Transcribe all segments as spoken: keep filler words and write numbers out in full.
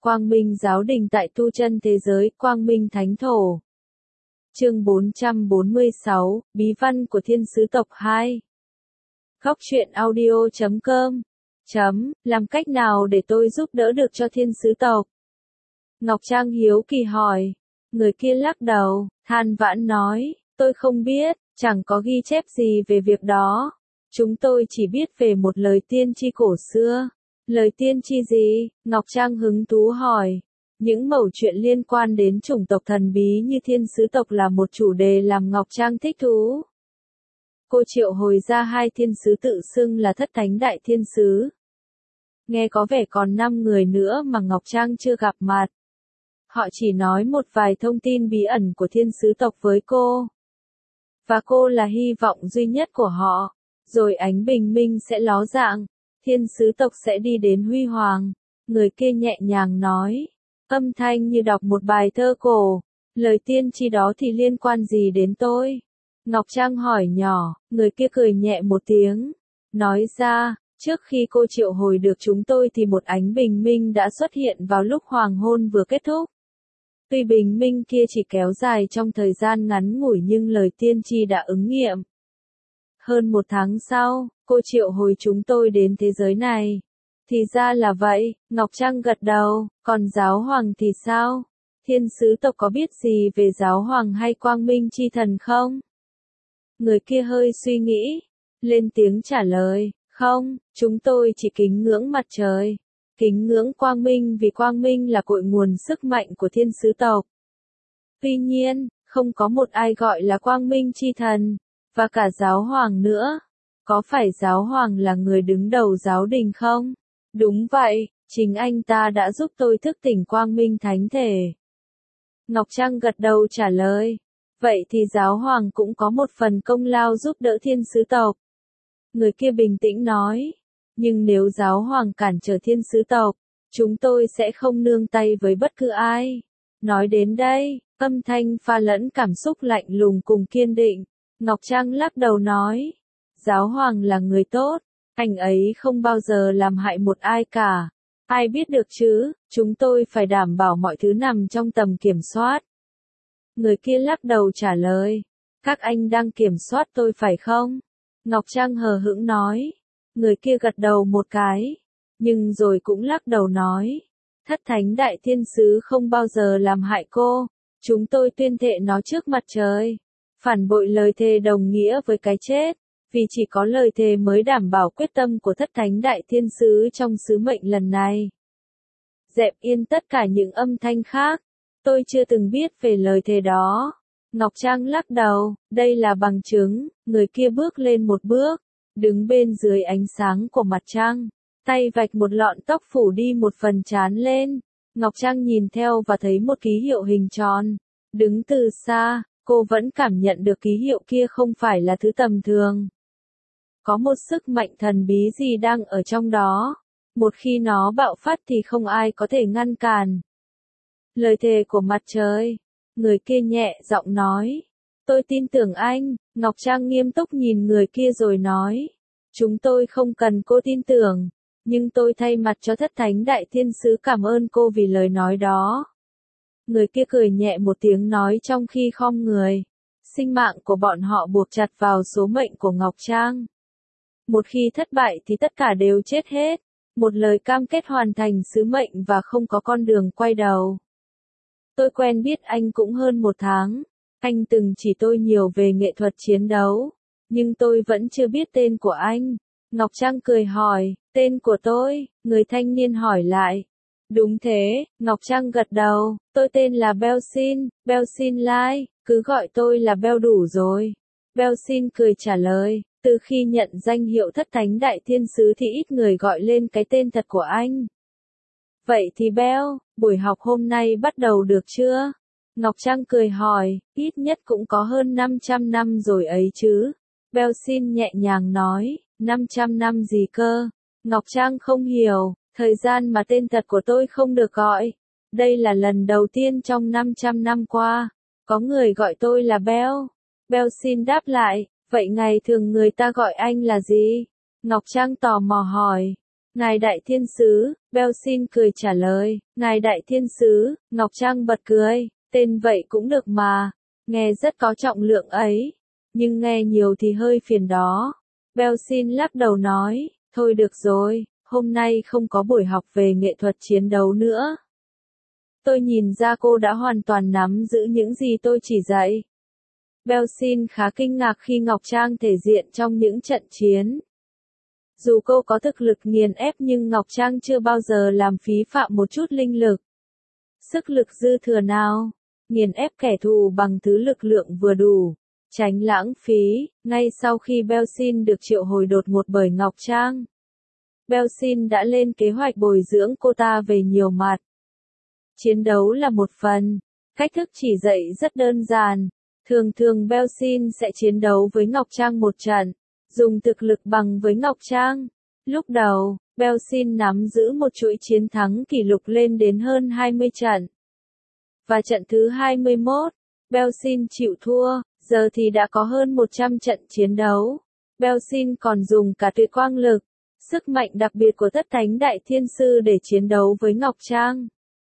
Quang Minh Giáo Đình tại tu chân thế giới, Quang Minh Thánh Thổ. Chương bốn trăm bốn mươi sáu, Bí văn của Thiên Sứ tộc hai. Góc truyện audio chấm com. Chấm, làm cách nào để tôi giúp đỡ được cho Thiên Sứ tộc? Ngọc Trang hiếu kỳ hỏi. Người kia lắc đầu, than vãn nói, tôi không biết, chẳng có ghi chép gì về việc đó. Chúng tôi chỉ biết về một lời tiên tri cổ xưa. Lời tiên tri gì? Ngọc Trang hứng thú hỏi. Những mẩu chuyện liên quan đến chủng tộc thần bí như Thiên Sứ tộc là một chủ đề làm Ngọc Trang thích thú. Cô triệu hồi ra hai thiên sứ tự xưng là Thất Thánh Đại Thiên Sứ. Nghe có vẻ còn năm người nữa mà Ngọc Trang chưa gặp mặt. Họ chỉ nói một vài thông tin bí ẩn của Thiên Sứ tộc với cô. Và cô là hy vọng duy nhất của họ. Rồi ánh bình minh sẽ ló dạng. Thiên Sứ tộc sẽ đi đến huy hoàng. Người kia nhẹ nhàng nói. Âm thanh như đọc một bài thơ cổ. Lời tiên tri đó thì liên quan gì đến tôi? Ngọc Trang hỏi nhỏ. Người kia cười nhẹ một tiếng. Nói ra, trước khi cô triệu hồi được chúng tôi thì một ánh bình minh đã xuất hiện vào lúc hoàng hôn vừa kết thúc. Tuy bình minh kia chỉ kéo dài trong thời gian ngắn ngủi nhưng lời tiên tri đã ứng nghiệm. Hơn một tháng sau, cô triệu hồi chúng tôi đến thế giới này. Thì ra là vậy, Ngọc Trang gật đầu, còn giáo hoàng thì sao? Thiên Sứ tộc có biết gì về giáo hoàng hay quang minh chi thần không? Người kia hơi suy nghĩ, lên tiếng trả lời, không, chúng tôi chỉ kính ngưỡng mặt trời. Kính ngưỡng quang minh vì quang minh là cội nguồn sức mạnh của Thiên Sứ tộc. Tuy nhiên, không có một ai gọi là quang minh chi thần, và cả giáo hoàng nữa. Có phải giáo hoàng là người đứng đầu giáo đình không? Đúng vậy, chính anh ta đã giúp tôi thức tỉnh quang minh thánh thể. Ngọc Trang gật đầu trả lời. Vậy thì giáo hoàng cũng có một phần công lao giúp đỡ Thiên Sứ tộc. Người kia bình tĩnh nói. Nhưng nếu giáo hoàng cản trở Thiên Sứ tộc, chúng tôi sẽ không nương tay với bất cứ ai. Nói đến đây, âm thanh pha lẫn cảm xúc lạnh lùng cùng kiên định. Ngọc Trang lắc đầu nói. Giáo hoàng là người tốt. Anh ấy không bao giờ làm hại một ai cả. Ai biết được chứ, chúng tôi phải đảm bảo mọi thứ nằm trong tầm kiểm soát. Người kia lắc đầu trả lời. Các anh đang kiểm soát tôi phải không? Ngọc Trang hờ hững nói. Người kia gật đầu một cái. Nhưng rồi cũng lắc đầu nói. Thất Thánh Đại Thiên Sứ không bao giờ làm hại cô. Chúng tôi tuyên thệ nó trước mặt trời. Phản bội lời thề đồng nghĩa với cái chết. Vì chỉ có lời thề mới đảm bảo quyết tâm của Thất Thánh Đại Thiên Sứ trong sứ mệnh lần này. Dẹp yên tất cả những âm thanh khác. Tôi chưa từng biết về lời thề đó. Ngọc Trang lắc đầu, đây là bằng chứng. Người kia bước lên một bước, đứng bên dưới ánh sáng của mặt trăng. Tay vạch một lọn tóc phủ đi một phần trán lên. Ngọc Trang nhìn theo và thấy một ký hiệu hình tròn. Đứng từ xa, cô vẫn cảm nhận được ký hiệu kia không phải là thứ tầm thường. Có một sức mạnh thần bí gì đang ở trong đó. Một khi nó bạo phát thì không ai có thể ngăn cản. Lời thề của mặt trời. Người kia nhẹ giọng nói. Tôi tin tưởng anh. Ngọc Trang nghiêm túc nhìn người kia rồi nói. Chúng tôi không cần cô tin tưởng. Nhưng tôi thay mặt cho Thất Thánh Đại Thiên Sứ cảm ơn cô vì lời nói đó. Người kia cười nhẹ một tiếng nói trong khi khom người. Sinh mạng của bọn họ buộc chặt vào số mệnh của Ngọc Trang. Một khi thất bại thì tất cả đều chết hết. Một lời cam kết hoàn thành sứ mệnh và không có con đường quay đầu. Tôi quen biết anh cũng hơn một tháng. Anh từng chỉ tôi nhiều về nghệ thuật chiến đấu. Nhưng tôi vẫn chưa biết tên của anh. Ngọc Trang cười hỏi, tên của tôi, người thanh niên hỏi lại. Đúng thế, Ngọc Trang gật đầu, tôi tên là Belsin, Belsin Lai, cứ gọi tôi là Bel đủ rồi. Belsin cười trả lời, từ khi nhận danh hiệu Thất Thánh Đại Thiên Sứ thì ít người gọi lên cái tên thật của anh. Vậy thì Bel, buổi học hôm nay bắt đầu được chưa? Ngọc Trang cười hỏi, ít nhất cũng có hơn năm trăm năm rồi ấy chứ. Belsin nhẹ nhàng nói, năm trăm năm gì cơ? Ngọc Trang không hiểu, thời gian mà tên thật của tôi không được gọi. Đây là lần đầu tiên trong năm trăm năm qua, có người gọi tôi là Bel. Belsin đáp lại, vậy ngày thường người ta gọi anh là gì? Ngọc Trang tò mò hỏi, Ngài đại thiên sứ, Belsin cười trả lời, ngài đại thiên sứ, Ngọc Trang bật cười, tên vậy cũng được mà, nghe rất có trọng lượng ấy, nhưng nghe nhiều thì hơi phiền đó. Belsin lắc đầu nói, thôi được rồi, hôm nay không có buổi học về nghệ thuật chiến đấu nữa. Tôi nhìn ra cô đã hoàn toàn nắm giữ những gì tôi chỉ dạy. Belsin khá kinh ngạc khi Ngọc Trang thể diện trong những trận chiến. Dù cô có thực lực nghiền ép nhưng Ngọc Trang chưa bao giờ làm phí phạm một chút linh lực. Sức lực dư thừa nào, nghiền ép kẻ thù bằng thứ lực lượng vừa đủ, tránh lãng phí. Ngay sau khi Belsin được triệu hồi đột ngột bởi Ngọc Trang, Belsin đã lên kế hoạch bồi dưỡng cô ta về nhiều mặt. Chiến đấu là một phần, cách thức chỉ dạy rất đơn giản. Thường thường Belsin sẽ chiến đấu với Ngọc Trang một trận, dùng thực lực bằng với Ngọc Trang. Lúc đầu, Belsin nắm giữ một chuỗi chiến thắng kỷ lục lên đến hơn hai mươi trận. Và trận thứ hai mươi mốt, Belsin chịu thua, giờ thì đã có hơn một trăm trận chiến đấu. Belsin còn dùng cả tuyệt quang lực, sức mạnh đặc biệt của Thất Thánh Đại Thiên Sư để chiến đấu với Ngọc Trang.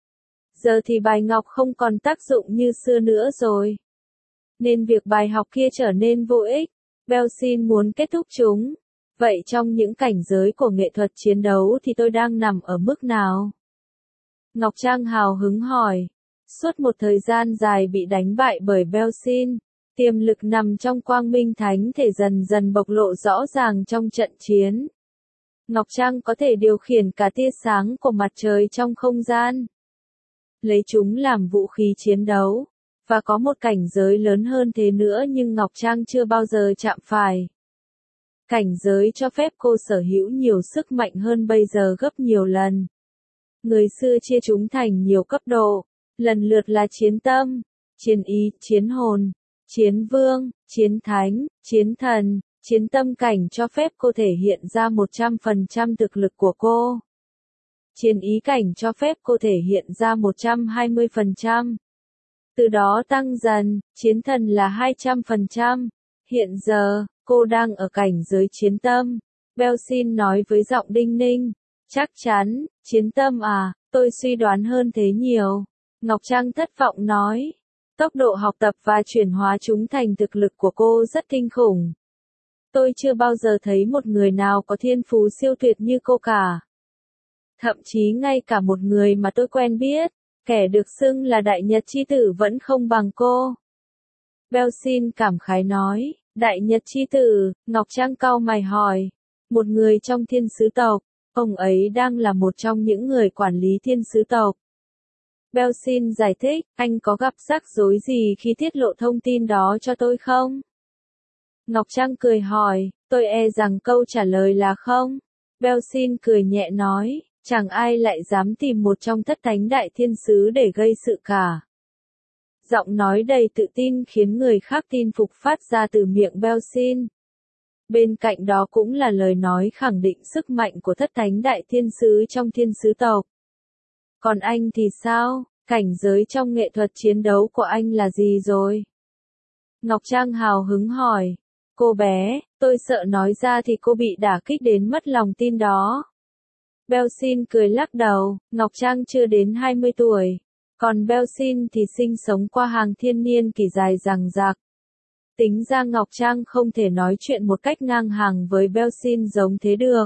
Giờ thì bài ngọc không còn tác dụng như xưa nữa rồi. Nên việc bài học kia trở nên vô ích. Belsin muốn kết thúc chúng. Vậy trong những cảnh giới của nghệ thuật chiến đấu thì tôi đang nằm ở mức nào? Ngọc Trang hào hứng hỏi. Suốt một thời gian dài bị đánh bại bởi Belsin, tiềm lực nằm trong quang minh thánh thể dần dần bộc lộ rõ ràng trong trận chiến. Ngọc Trang có thể điều khiển cả tia sáng của mặt trời trong không gian, lấy chúng làm vũ khí chiến đấu, và có một cảnh giới lớn hơn thế nữa nhưng Ngọc Trang chưa bao giờ chạm phải. Cảnh giới cho phép cô sở hữu nhiều sức mạnh hơn bây giờ gấp nhiều lần. Người xưa chia chúng thành nhiều cấp độ, lần lượt là chiến tâm, chiến ý, chiến hồn, chiến vương, chiến thánh, chiến thần. Chiến tâm cảnh cho phép cô thể hiện ra một trăm phần trăm thực lực của cô. Chiến ý cảnh cho phép cô thể hiện ra một trăm hai mươi phần trăm. Từ đó tăng dần, chiến thần là hai trăm phần trăm. Hiện giờ, cô đang ở cảnh giới chiến tâm. Belsin nói với giọng đinh ninh. Chắc chắn, chiến tâm à, tôi suy đoán hơn thế nhiều. Ngọc Trang thất vọng nói. Tốc độ học tập và chuyển hóa chúng thành thực lực của cô rất kinh khủng. Tôi chưa bao giờ thấy một người nào có thiên phú siêu tuyệt như cô cả. Thậm chí ngay cả một người mà tôi quen biết, kẻ được xưng là Đại Nhật Chi Tử vẫn không bằng cô. Belsin cảm khái nói, Đại Nhật Chi Tử, Ngọc Trang cau mày hỏi. Một người trong thiên sứ tộc, ông ấy đang là một trong những người quản lý thiên sứ tộc. Belsin giải thích, anh có gặp rắc rối gì khi tiết lộ thông tin đó cho tôi không? Ngọc Trang cười hỏi, tôi e rằng câu trả lời là không. Belsin cười nhẹ nói, chẳng ai lại dám tìm một trong thất thánh đại thiên sứ để gây sự cả. Giọng nói đầy tự tin khiến người khác tin phục phát ra từ miệng Belsin. Bên cạnh đó cũng là lời nói khẳng định sức mạnh của thất thánh đại thiên sứ trong thiên sứ tộc. Còn anh thì sao? Cảnh giới trong nghệ thuật chiến đấu của anh là gì rồi? Ngọc Trang hào hứng hỏi. Cô bé, tôi sợ nói ra thì cô bị đả kích đến mất lòng tin đó. Belsin cười lắc đầu, Ngọc Trang chưa đến hai mươi tuổi. Còn Belsin thì sinh sống qua hàng thiên niên kỷ dài dằng dặc. Tính ra Ngọc Trang không thể nói chuyện một cách ngang hàng với Belsin giống thế được.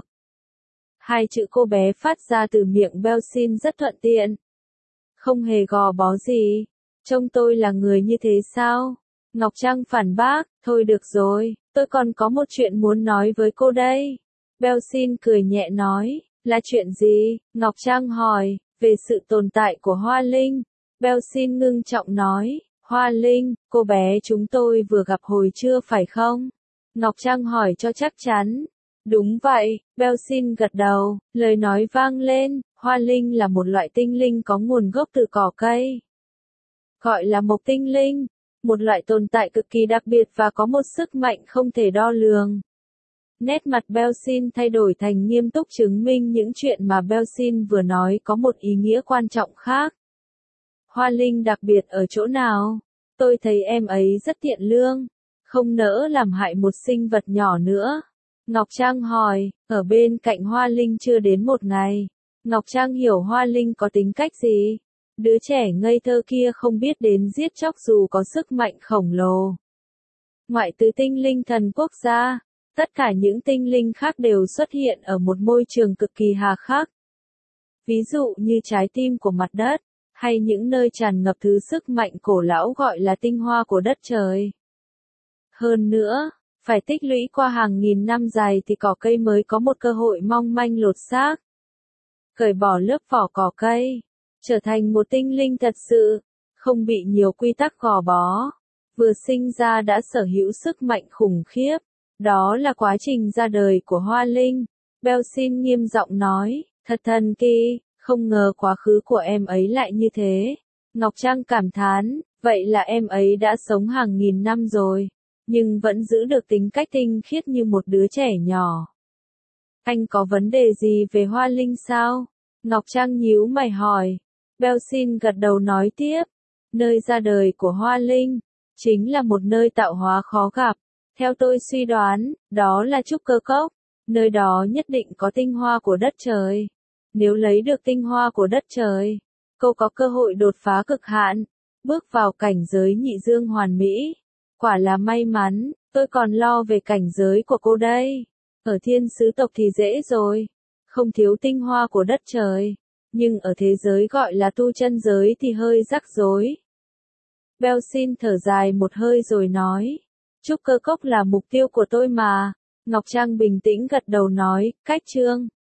Hai chữ cô bé phát ra từ miệng Belsin rất thuận tiện. Không hề gò bó gì. Trông tôi là người như thế sao? Ngọc Trang phản bác, thôi được rồi, tôi còn có một chuyện muốn nói với cô đây. Belsin cười nhẹ nói, là chuyện gì? Ngọc Trang hỏi, về sự tồn tại của Hoa Linh. Belsin ngưng trọng nói, Hoa Linh, cô bé chúng tôi vừa gặp hồi trưa phải không? Ngọc Trang hỏi cho chắc chắn. Đúng vậy, Belsin gật đầu, lời nói vang lên, Hoa Linh là một loại tinh linh có nguồn gốc từ cỏ cây. Gọi là mộc tinh linh, một loại tồn tại cực kỳ đặc biệt và có một sức mạnh không thể đo lường. Nét mặt Belsin thay đổi thành nghiêm túc chứng minh những chuyện mà Belsin vừa nói có một ý nghĩa quan trọng khác. Hoa Linh đặc biệt ở chỗ nào? Tôi thấy em ấy rất thiện lương, không nỡ làm hại một sinh vật nhỏ nữa. Ngọc Trang hỏi, ở bên cạnh Hoa Linh chưa đến một ngày. Ngọc Trang hiểu Hoa Linh có tính cách gì. Đứa trẻ ngây thơ kia không biết đến giết chóc dù có sức mạnh khổng lồ. Ngoại trừ tinh linh thần quốc gia, tất cả những tinh linh khác đều xuất hiện ở một môi trường cực kỳ hà khắc. Ví dụ như trái tim của mặt đất, hay những nơi tràn ngập thứ sức mạnh cổ lão gọi là tinh hoa của đất trời. Hơn nữa, phải tích lũy qua hàng nghìn năm dài thì cỏ cây mới có một cơ hội mong manh lột xác. Cởi bỏ lớp vỏ cỏ cây, trở thành một tinh linh thật sự, không bị nhiều quy tắc gò bó. Vừa sinh ra đã sở hữu sức mạnh khủng khiếp. Đó là quá trình ra đời của Hoa Linh. Belsin nghiêm giọng nói, thật thần kỳ, không ngờ quá khứ của em ấy lại như thế. Ngọc Trang cảm thán, vậy là em ấy đã sống hàng nghìn năm rồi, nhưng vẫn giữ được tính cách tinh khiết như một đứa trẻ nhỏ. Anh có vấn đề gì về Hoa Linh sao? Ngọc Trang nhíu mày hỏi. Belsin gật đầu nói tiếp, nơi ra đời của Hoa Linh chính là một nơi tạo hóa khó gặp. Theo tôi suy đoán, đó là Trúc Cơ Cốc. Nơi đó nhất định có tinh hoa của đất trời. Nếu lấy được tinh hoa của đất trời, cô có cơ hội đột phá cực hạn, bước vào cảnh giới nhị dương hoàn mỹ. Quả là may mắn, tôi còn lo về cảnh giới của cô đây. Ở thiên sứ tộc thì dễ rồi, không thiếu tinh hoa của đất trời. Nhưng ở thế giới gọi là tu chân giới thì hơi rắc rối. Belsin thở dài một hơi rồi nói, Trúc Cơ Cốc là mục tiêu của tôi mà. Ngọc Trang bình tĩnh gật đầu nói, cách chương.